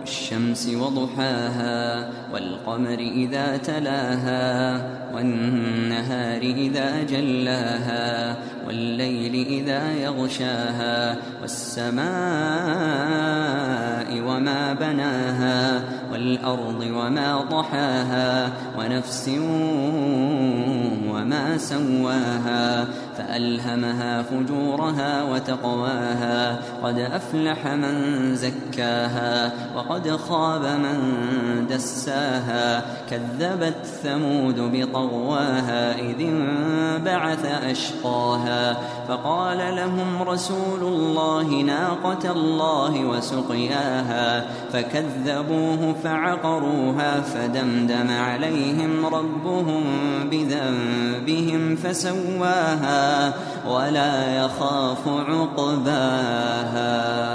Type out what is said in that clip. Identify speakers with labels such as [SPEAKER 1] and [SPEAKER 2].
[SPEAKER 1] والشمس وضحاها والقمر إذا تلاها والنهار إذا جلاها والليل إذا يغشاها والسماء وما بناها والأرض وما طحاها ونفس وما سواها فألهمها فجورها وتقواها قد أفلح من زكاها وقد خاب من دساها كذبت ثمود بطغواها إذ انبعث أشقاها فقال لهم رسول الله ناقة الله وسقياها فكذبوه فعقروها فدمدم عليهم ربهم بذنبهم فسواها ولا يخاف عقباها.